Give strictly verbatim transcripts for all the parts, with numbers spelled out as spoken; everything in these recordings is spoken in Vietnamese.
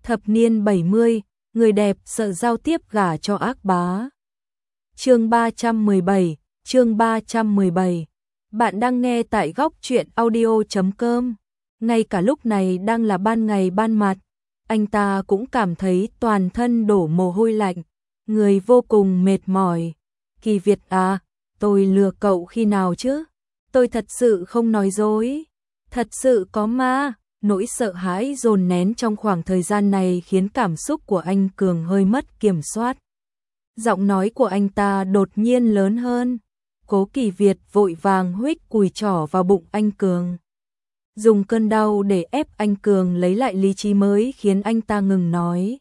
Thập niên bảy mươi, người đẹp sợ giao tiếp gả cho ác bá. Chương ba trăm mười bảy, chương ba trăm mười bảy. Bạn đang nghe tại góc truyện audio chấm com. Ngay cả lúc này đang là ban ngày ban mặt, anh ta cũng cảm thấy toàn thân đổ mồ hôi lạnh, người vô cùng mệt mỏi. Kỳ Việt à, tôi lừa cậu khi nào chứ? Tôi thật sự không nói dối. Thật sự có ma. Nỗi sợ hãi dồn nén trong khoảng thời gian này khiến cảm xúc của anh Cường hơi mất kiểm soát. Giọng nói của anh ta đột nhiên lớn hơn. Cố Kỳ Việt vội vàng huých cùi trỏ vào bụng anh Cường. Dùng cơn đau để ép anh Cường lấy lại lý trí mới khiến anh ta ngừng nói.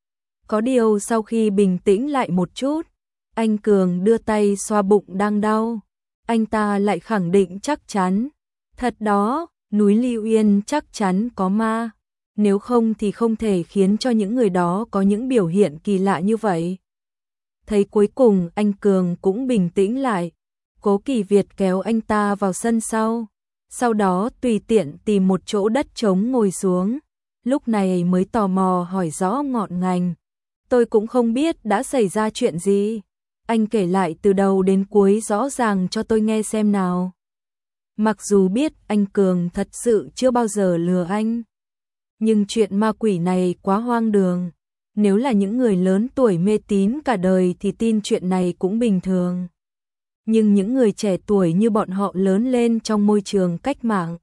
Có điều sau khi bình tĩnh lại một chút, anh Cường đưa tay xoa bụng đang đau. Anh ta lại khẳng định chắc chắn. Thật đó, núi Lưu Yên chắc chắn có ma. Nếu không thì không thể khiến cho những người đó có những biểu hiện kỳ lạ như vậy. Thấy cuối cùng anh Cường cũng bình tĩnh lại. Cố Kỳ Việt kéo anh ta vào sân sau. Sau đó tùy tiện tìm một chỗ đất trống ngồi xuống. Lúc này mới tò mò hỏi rõ ngọn ngành. Tôi cũng không biết đã xảy ra chuyện gì. Anh kể lại từ đầu đến cuối rõ ràng cho tôi nghe xem nào. Mặc dù biết anh Cường thật sự chưa bao giờ lừa anh, nhưng chuyện ma quỷ này quá hoang đường. Nếu là những người lớn tuổi mê tín cả đời thì tin chuyện này cũng bình thường. Nhưng những người trẻ tuổi như bọn họ lớn lên trong môi trường cách mạng,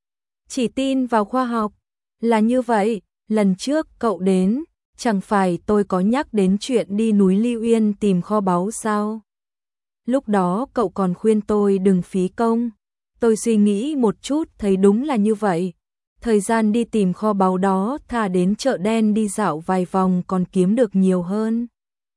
chỉ tin vào khoa học. Là như vậy, lần trước cậu đến, chẳng phải tôi có nhắc đến chuyện đi núi Lưu Yên tìm kho báu sao? Lúc đó cậu còn khuyên tôi đừng phí công. Tôi suy nghĩ một chút thấy đúng là như vậy. Thời gian đi tìm kho báu đó thà đến chợ đen đi dạo vài vòng còn kiếm được nhiều hơn.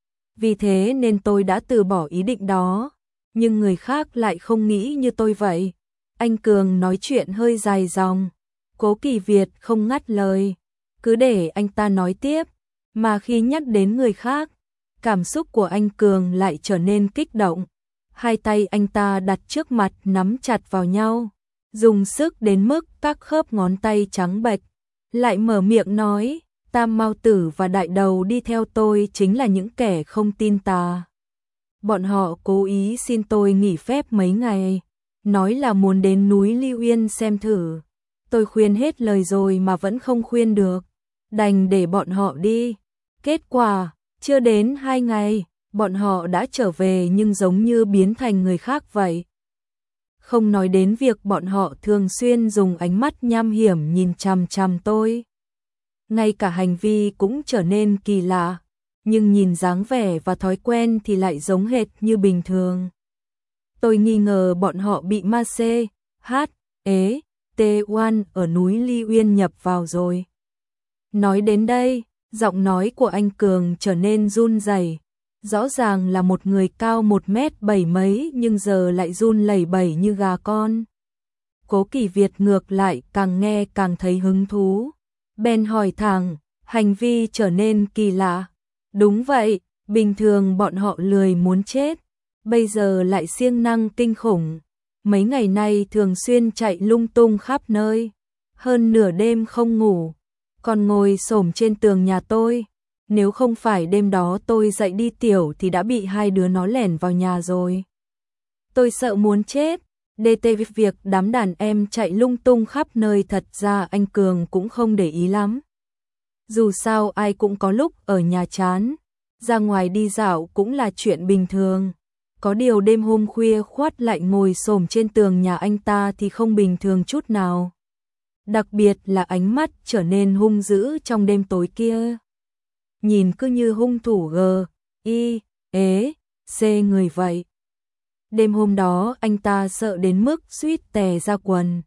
Vì thế nên tôi đã từ bỏ ý định đó. Nhưng người khác lại không nghĩ như tôi vậy. Anh Cường nói chuyện hơi dài dòng. Cố Kỳ Việt không ngắt lời, cứ để anh ta nói tiếp. Mà khi nhắc đến người khác, cảm xúc của anh Cường lại trở nên kích động. Hai tay anh ta đặt trước mặt nắm chặt vào nhau, dùng sức đến mức các khớp ngón tay trắng bệch. Lại mở miệng nói, Tam Mao Tử và Đại Đầu đi theo tôi chính là những kẻ không tin tà. Bọn họ cố ý xin tôi nghỉ phép mấy ngày, nói là muốn đến núi Lưu Yên xem thử. Tôi khuyên hết lời rồi mà vẫn không khuyên được, đành để bọn họ đi. Kết quả, chưa đến hai ngày, bọn họ đã trở về nhưng giống như biến thành người khác vậy. Không nói đến việc bọn họ thường xuyên dùng ánh mắt nham hiểm nhìn chằm chằm tôi. Ngay cả hành vi cũng trở nên kỳ lạ, nhưng nhìn dáng vẻ và thói quen thì lại giống hệt như bình thường. Tôi nghi ngờ bọn họ bị ma C, H, E, T một ở núi Lưu Yên nhập vào rồi. Nói đến đây, giọng nói của anh Cường trở nên run rẩy. Rõ ràng là một người cao một mét bảy mấy nhưng giờ lại run lẩy bẩy như gà con. Cố Kỳ Việt ngược lại càng nghe càng thấy hứng thú. Bèn hỏi thẳng, hành vi trở nên kỳ lạ. Đúng vậy, bình thường bọn họ lười muốn chết, bây giờ lại siêng năng kinh khủng. Mấy ngày nay thường xuyên chạy lung tung khắp nơi, hơn nửa đêm không ngủ, còn ngồi xổm trên tường nhà tôi. Nếu không phải đêm đó tôi dậy đi tiểu thì đã bị hai đứa nó lẻn vào nhà rồi. Tôi sợ muốn chết. đê tê việc đám đàn em chạy lung tung khắp nơi thật ra anh Cường cũng không để ý lắm. Dù sao ai cũng có lúc ở nhà chán, ra ngoài đi dạo cũng là chuyện bình thường. Có điều đêm hôm khuya khoắt lại ngồi xổm trên tường nhà anh ta thì không bình thường chút nào. Đặc biệt là ánh mắt trở nên hung dữ trong đêm tối kia. Nhìn cứ như hung thủ G, I, E, C người vậy. Đêm hôm đó anh ta sợ đến mức suýt tè ra quần.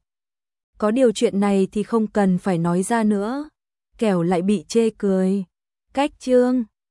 Có điều chuyện này thì không cần phải nói ra nữa, kẻo lại bị chê cười. Cách chương